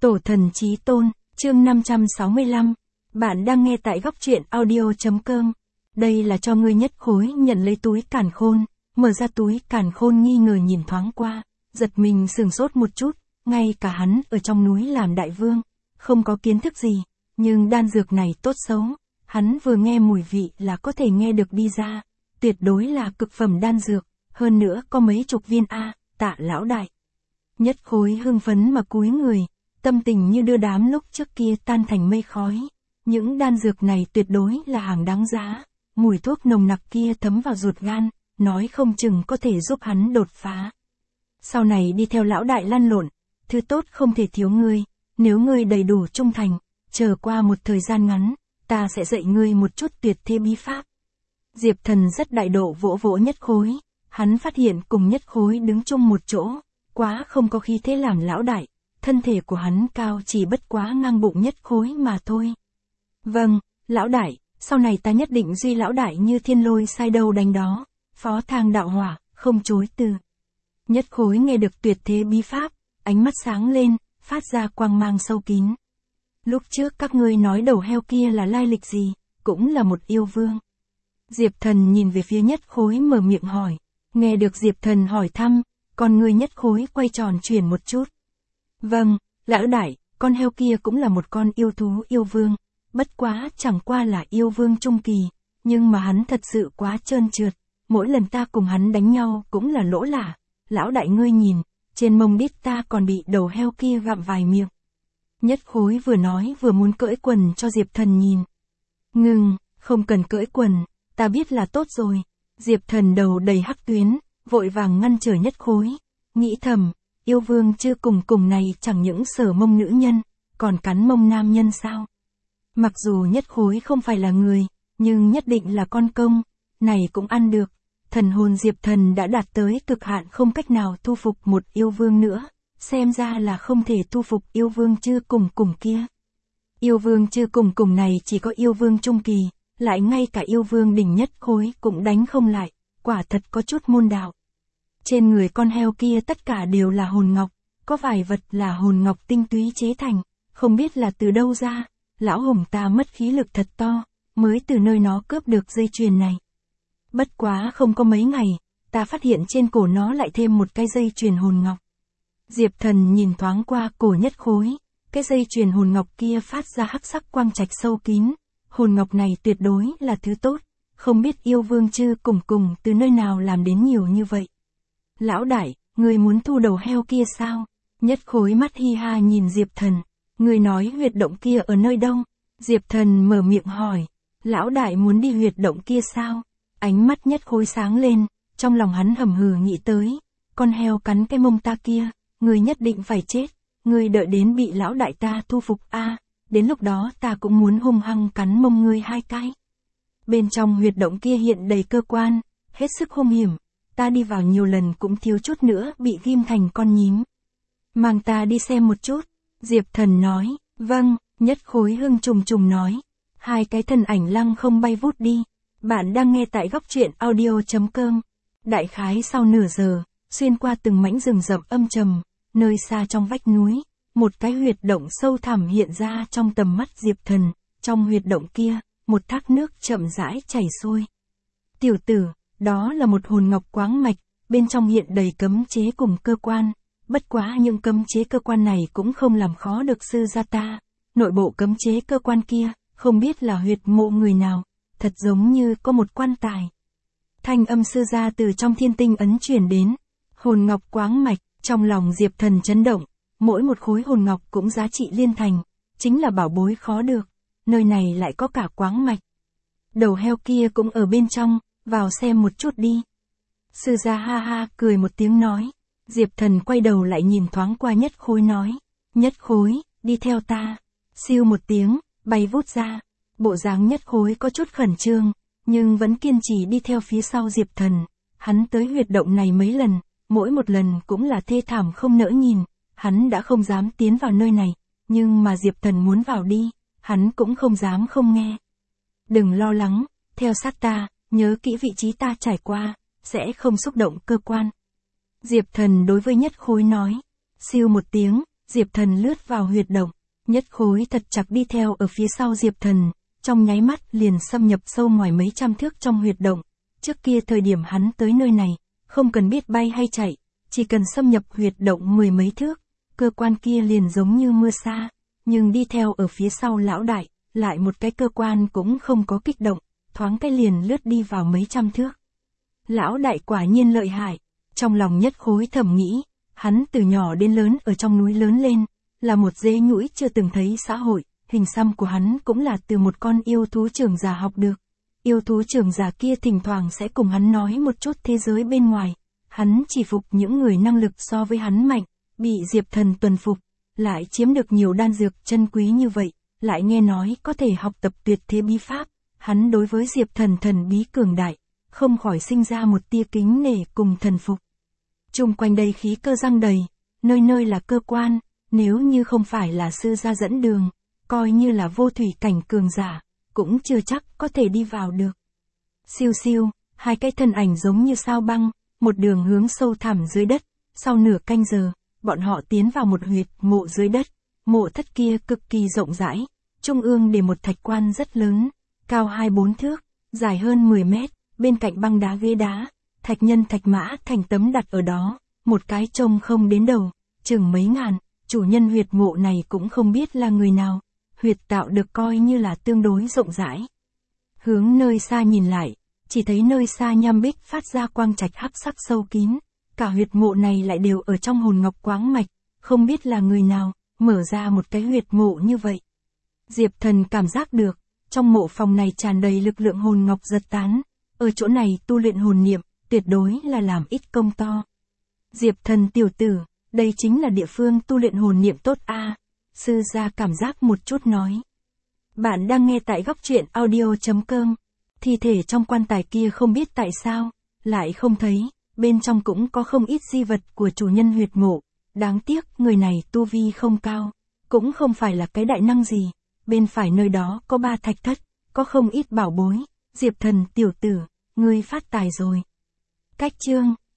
Tổ thần chí tôn, chương 565. Bạn đang nghe tại góc truyện audio.com. Đây là cho ngươi Nhất Khối nhận lấy túi càn khôn, mở ra túi càn khôn nghi ngờ nhìn thoáng qua, giật mình sửng sốt một chút, ngay cả hắn ở trong núi làm đại vương, không có kiến thức gì, nhưng đan dược này tốt xấu, hắn vừa nghe mùi vị là có thể nghe được đi ra, tuyệt đối là cực phẩm đan dược, hơn nữa có mấy chục viên Tạ lão đại. Nhất Khối hưng phấn mà cúi người, tâm tình như đưa đám lúc trước kia tan thành mây khói. Những đan dược này tuyệt đối là hàng đáng giá, mùi thuốc nồng nặc kia thấm vào ruột gan, nói không chừng có thể giúp hắn đột phá. Sau này đi theo lão đại lăn lộn, thứ tốt không thể thiếu ngươi, nếu ngươi đầy đủ trung thành, chờ qua một thời gian ngắn, ta sẽ dạy ngươi một chút tuyệt thế bí pháp. Diệp Thần rất đại độ vỗ vỗ Nhất Khối, hắn phát hiện cùng Nhất Khối đứng chung một chỗ, quá không có khí thế làm lão đại, thân thể của hắn cao chỉ bất quá ngang bụng Nhất Khối mà thôi. Vâng, lão đại, sau này ta nhất định duy lão đại như thiên lôi sai đâu đánh đó, phó thang đạo hỏa, không chối từ. Nhất Khối nghe được tuyệt thế bí pháp, ánh mắt sáng lên, phát ra quang mang sâu kín. Lúc trước các ngươi nói đầu heo kia là lai lịch gì, cũng là một yêu vương. Diệp Thần nhìn về phía Nhất Khối mở miệng hỏi, nghe được Diệp Thần hỏi thăm, con người Nhất Khối quay tròn chuyển một chút. Vâng, lão đại, con heo kia cũng là một con yêu thú yêu vương, bất quá chẳng qua là yêu vương trung kỳ, nhưng mà hắn thật sự quá trơn trượt, mỗi lần ta cùng hắn đánh nhau cũng là lỗ lả, lão đại ngươi nhìn, trên mông đít ta còn bị đầu heo kia gặm vài miệng. Nhất Khối vừa nói vừa muốn cởi quần cho Diệp Thần nhìn. Ngừng, không cần cởi quần, ta biết là tốt rồi. Diệp Thần đầu đầy hắc tuyến, vội vàng ngăn trở Nhất Khối, nghĩ thầm, yêu vương chưa cùng này chẳng những sở mông nữ nhân, còn cắn mông nam nhân sao? Mặc dù Nhất Khối không phải là người, nhưng nhất định là con công, này cũng ăn được. Thần hồn Diệp Thần đã đạt tới cực hạn không cách nào thu phục một yêu vương nữa, xem ra là không thể thu phục yêu vương chưa cùng kia. Yêu vương chưa cùng này chỉ có yêu vương trung kỳ, lại ngay cả yêu vương đỉnh Nhất Khối cũng đánh không lại, quả thật có chút môn đạo. Trên người con heo kia tất cả đều là hồn ngọc, có vài vật là hồn ngọc tinh túy chế thành, không biết là từ đâu ra, lão hùng ta mất khí lực thật to, mới từ nơi nó cướp được dây chuyền này. Bất quá không có mấy ngày, ta phát hiện trên cổ nó lại thêm một cái dây chuyền hồn ngọc. Diệp Thần nhìn thoáng qua cổ Nhất Khối, cái dây chuyền hồn ngọc kia phát ra hắc sắc quang trạch sâu kín, hồn ngọc này tuyệt đối là thứ tốt, không biết yêu vương chư cùng từ nơi nào làm đến nhiều như vậy. Lão đại, người muốn thu đầu heo kia sao? Nhất Khối mắt hi ha nhìn Diệp Thần, người nói huyệt động kia ở nơi đâu? Diệp Thần mở miệng hỏi, lão đại muốn đi huyệt động kia sao? Ánh mắt Nhất Khối sáng lên, trong lòng hắn hầm hừ nghĩ tới, con heo cắn cái mông ta kia, người nhất định phải chết, người đợi đến bị lão đại ta thu phục đến lúc đó ta cũng muốn hung hăng cắn mông ngươi hai cái. Bên trong huyệt động kia hiện đầy cơ quan, hết sức hung hiểm, ta đi vào nhiều lần cũng thiếu chút nữa bị ghim thành con nhím. Mang ta đi xem một chút, Diệp Thần nói, vâng, Nhất Khối hưng trùng nói, hai cái thân ảnh lăng không bay vút đi. Bạn đang nghe tại góc truyện audio.com. Đại khái sau nửa giờ, xuyên qua từng mảnh rừng rậm âm trầm, nơi xa trong vách núi, một cái huyệt động sâu thẳm hiện ra trong tầm mắt Diệp Thần, trong huyệt động kia, một thác nước chậm rãi chảy xuôi. Tiểu tử, đó là một hồn ngọc quáng mạch, bên trong hiện đầy cấm chế cùng cơ quan, bất quá những cấm chế cơ quan này cũng không làm khó được sư gia ta, nội bộ cấm chế cơ quan kia, không biết là huyệt mộ người nào, thật giống như có một quan tài. Thanh âm sư gia từ trong thiên tinh ấn truyền đến, hồn ngọc quáng mạch, trong lòng Diệp Thần chấn động, mỗi một khối hồn ngọc cũng giá trị liên thành, chính là bảo bối khó được, nơi này lại có cả quáng mạch. Đầu heo kia cũng ở bên trong, vào xem một chút đi. Sư gia ha ha cười một tiếng nói, Diệp Thần quay đầu lại nhìn thoáng qua Nhất Khối nói, Nhất Khối, đi theo ta. Siêu một tiếng, bay vút ra. Bộ dáng Nhất Khối có chút khẩn trương, nhưng vẫn kiên trì đi theo phía sau Diệp Thần. Hắn tới huyệt động này mấy lần, mỗi một lần cũng là thê thảm không nỡ nhìn, hắn đã không dám tiến vào nơi này, nhưng mà Diệp Thần muốn vào đi, hắn cũng không dám không nghe. Đừng lo lắng, theo sát ta, nhớ kỹ vị trí ta trải qua, sẽ không xúc động cơ quan. Diệp Thần đối với Nhất Khối nói, siêu một tiếng, Diệp Thần lướt vào huyệt động, Nhất Khối thật chặt đi theo ở phía sau Diệp Thần, trong nháy mắt liền xâm nhập sâu ngoài mấy trăm thước trong huyệt động. Trước kia thời điểm hắn tới nơi này, không cần biết bay hay chạy, chỉ cần xâm nhập huyệt động mười mấy thước, cơ quan kia liền giống như mưa sa, nhưng đi theo ở phía sau lão đại, lại một cái cơ quan cũng không có kích động, thoáng cái liền lướt đi vào mấy trăm thước. Lão đại quả nhiên lợi hại, trong lòng Nhất Khối thầm nghĩ, hắn từ nhỏ đến lớn ở trong núi lớn lên, là một dế nhũi chưa từng thấy xã hội, hình xăm của hắn cũng là từ một con yêu thú trưởng giả học được. Yêu thú trưởng giả kia thỉnh thoảng sẽ cùng hắn nói một chút thế giới bên ngoài, hắn chỉ phục những người năng lực so với hắn mạnh, bị Diệp Thần tuần phục, lại chiếm được nhiều đan dược chân quý như vậy, lại nghe nói có thể học tập tuyệt thế bí pháp, hắn đối với Diệp Thần thần bí cường đại, không khỏi sinh ra một tia kính nể cùng thần phục. Chung quanh đây khí cơ giăng đầy, nơi nơi là cơ quan, nếu như không phải là sư gia dẫn đường, coi như là vô thủy cảnh cường giả, cũng chưa chắc có thể đi vào được. Siêu siêu, hai cái thân ảnh giống như sao băng, một đường hướng sâu thẳm dưới đất, sau nửa canh giờ, bọn họ tiến vào một huyệt mộ dưới đất, mộ thất kia cực kỳ rộng rãi, trung ương để một thạch quan rất lớn, cao 2-4 thước, dài hơn 10 mét, bên cạnh băng đá ghế đá, thạch nhân thạch mã thành tấm đặt ở đó, một cái trông không đến đầu, chừng mấy ngàn, chủ nhân huyệt mộ này cũng không biết là người nào, huyệt tạo được coi như là tương đối rộng rãi. Hướng nơi xa nhìn lại, chỉ thấy nơi xa nham bích phát ra quang trạch hắc sắc sâu kín, cả huyệt mộ này lại đều ở trong hồn ngọc quáng mạch, không biết là người nào, mở ra một cái huyệt mộ như vậy. Diệp Thần cảm giác được, trong mộ phòng này tràn đầy lực lượng hồn ngọc giật tán, ở chỗ này tu luyện hồn niệm, tuyệt đối là làm ít công to. Diệp Thần tiểu tử, đây chính là địa phương tu luyện hồn niệm tốt a. Sư gia cảm giác một chút nói. Bạn đang nghe tại góc truyện audio.com. Thi thể trong quan tài kia không biết tại sao, lại không thấy, bên trong cũng có không ít di vật của chủ nhân huyệt mộ. Đáng tiếc người này tu vi không cao, cũng không phải là cái đại năng gì. Bên phải nơi đó có 3 thạch thất, có không ít bảo bối. Diệp Thần tiểu tử, ngươi phát tài rồi. Cách chương